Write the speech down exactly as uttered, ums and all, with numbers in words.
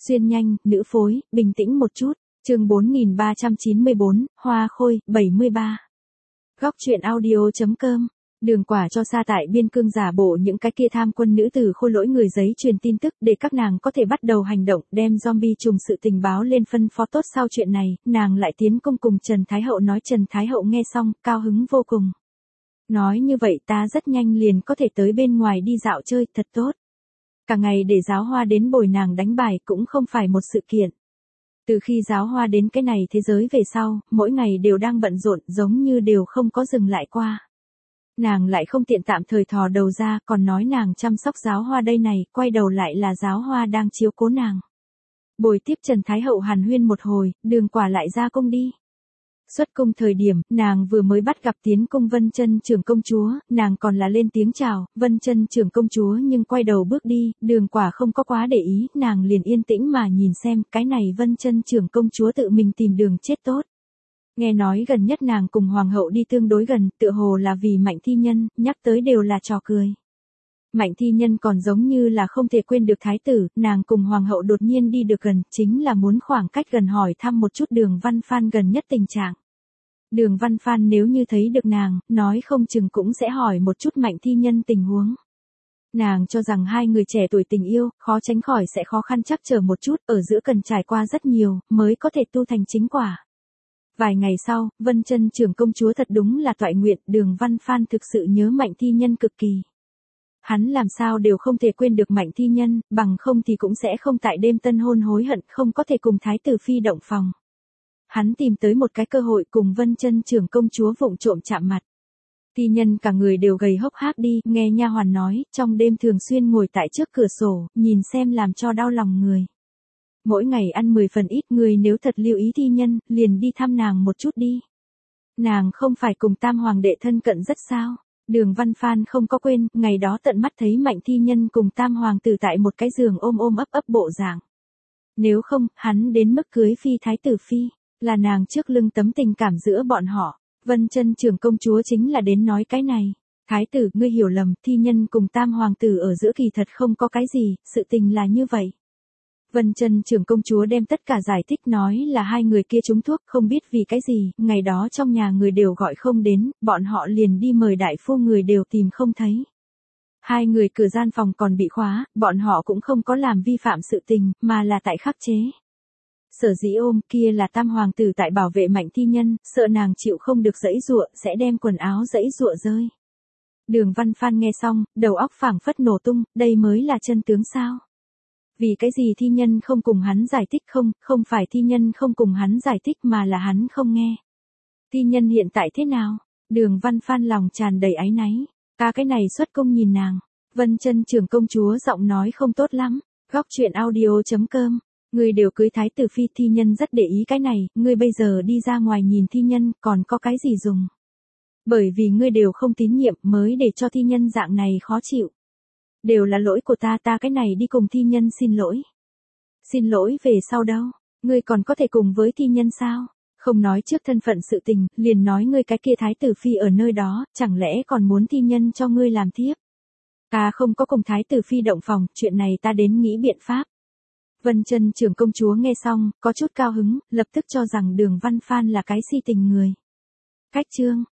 Xuyên nhanh, nữ phối, bình tĩnh một chút. Chương bốn nghìn ba trăm chín mươi bốn, Hoa Khôi, bảy mươi ba. Góc truyện audio.com. Đường Quả cho Sa tại biên cương giả bộ những cái kia tham quân nữ tử khôi lỗi người giấy truyền tin tức để các nàng có thể bắt đầu hành động, đem zombie trùng sự tình báo lên phân phó tốt. Sau chuyện này, nàng lại tiến công cùng Trần Thái Hậu nói. Trần Thái Hậu nghe xong, cao hứng vô cùng. Nói như vậy ta rất nhanh liền có thể tới bên ngoài đi dạo chơi, thật tốt. Cả ngày để Giáo Hoa đến bồi nàng đánh bài cũng không phải một sự kiện. Từ khi Giáo Hoa đến cái này thế giới về sau, mỗi ngày đều đang bận rộn, giống như đều không có dừng lại qua. Nàng lại không tiện tạm thời thò đầu ra, còn nói nàng chăm sóc Giáo Hoa đây này, quay đầu lại là Giáo Hoa đang chiếu cố nàng. Bồi tiếp Trần Thái Hậu hàn huyên một hồi, Đường Quả lại ra cung đi. Xuất cung thời điểm, nàng vừa mới bắt gặp tiến cung Vân Chân trưởng công chúa, nàng còn là lên tiếng chào, Vân Chân trưởng công chúa nhưng quay đầu bước đi, Đường Quả không có quá để ý, nàng liền yên tĩnh mà nhìn xem, cái này Vân Chân trưởng công chúa tự mình tìm đường chết tốt. Nghe nói gần nhất nàng cùng hoàng hậu đi tương đối gần, tựa hồ là vì Mạnh Thi Nhân, nhắc tới đều là trò cười. Mạnh Thi Nhân còn giống như là không thể quên được thái tử, nàng cùng hoàng hậu đột nhiên đi được gần, chính là muốn khoảng cách gần hỏi thăm một chút Đường Văn Phan gần nhất tình trạng. Đường Văn Phan nếu như thấy được nàng, nói không chừng cũng sẽ hỏi một chút Mạnh Thi Nhân tình huống. Nàng cho rằng hai người trẻ tuổi tình yêu, khó tránh khỏi sẽ khó khăn chắc chờ một chút, ở giữa cần trải qua rất nhiều, mới có thể tu thành chính quả. Vài ngày sau, Vân Chân trưởng công chúa thật đúng là toại nguyện, Đường Văn Phan thực sự nhớ Mạnh Thi Nhân cực kỳ. Hắn làm sao đều không thể quên được Mạnh Thi Nhân, bằng không thì cũng sẽ không tại đêm tân hôn hối hận không có thể cùng Thái tử Phi động phòng. Hắn tìm tới một cái cơ hội cùng Vân Chân trưởng công chúa vụng trộm chạm mặt. Thi Nhân cả người đều gầy hốc hác đi, nghe nha hoàn nói, trong đêm thường xuyên ngồi tại trước cửa sổ, nhìn xem làm cho đau lòng người. Mỗi ngày ăn mười phần ít, người nếu thật lưu ý Thi Nhân, liền đi thăm nàng một chút đi. Nàng không phải cùng Tam Hoàng đệ thân cận rất sao? Đường Văn Phan không có quên, ngày đó tận mắt thấy Mạnh Thi Nhân cùng Tam Hoàng tử tại một cái giường ôm ôm ấp ấp bộ dạng. Nếu không, hắn đến mức cưới phi thái tử phi, là nàng trước lưng tấm tình cảm giữa bọn họ. Vân Chân trưởng công chúa chính là đến nói cái này. Thái tử, ngươi hiểu lầm, Thi Nhân cùng Tam Hoàng tử ở giữa kỳ thật không có cái gì, sự tình là như vậy. Vân Chân trưởng công chúa đem tất cả giải thích, nói là hai người kia trúng thuốc, không biết vì cái gì, ngày đó trong nhà người đều gọi không đến, bọn họ liền đi mời đại phu, người đều tìm không thấy. Hai người cửa gian phòng còn bị khóa, bọn họ cũng không có làm vi phạm sự tình, mà là tại khắc chế. Sở dĩ ôm kia là Tam Hoàng tử tại bảo vệ Mạnh Thi Nhân, sợ nàng chịu không được giãy giụa, sẽ đem quần áo giãy giụa rơi. Đường Văn Phan nghe xong, đầu óc phảng phất nổ tung, đây mới là chân tướng sao? Vì cái gì Thi Nhân không cùng hắn giải thích? Không, không phải Thi Nhân không cùng hắn giải thích mà là hắn không nghe. Thi Nhân hiện tại thế nào? Đường Văn Phan lòng tràn đầy áy náy. Ta cái này xuất cung nhìn nàng. Vân Chân trưởng công chúa giọng nói không tốt lắm. Góc truyện audio.com. Ngươi đều cưới thái tử phi, Thi Nhân rất để ý cái này, ngươi bây giờ đi ra ngoài nhìn Thi Nhân còn có cái gì dùng. Bởi vì ngươi đều không tín nhiệm mới để cho Thi Nhân dạng này khó chịu. Đều là lỗi của ta, ta cái này đi cùng Thi Nhân xin lỗi. Xin lỗi về sau đâu, ngươi còn có thể cùng với Thi Nhân sao? Không nói trước thân phận sự tình, liền nói ngươi cái kia thái tử phi ở nơi đó, chẳng lẽ còn muốn Thi Nhân cho ngươi làm thiếp? Ta không có cùng thái tử phi động phòng, chuyện này ta đến nghĩ biện pháp. Vân Chân trưởng công chúa nghe xong, có chút cao hứng, lập tức cho rằng Đường Văn Phan là cái si tình người. Cách chương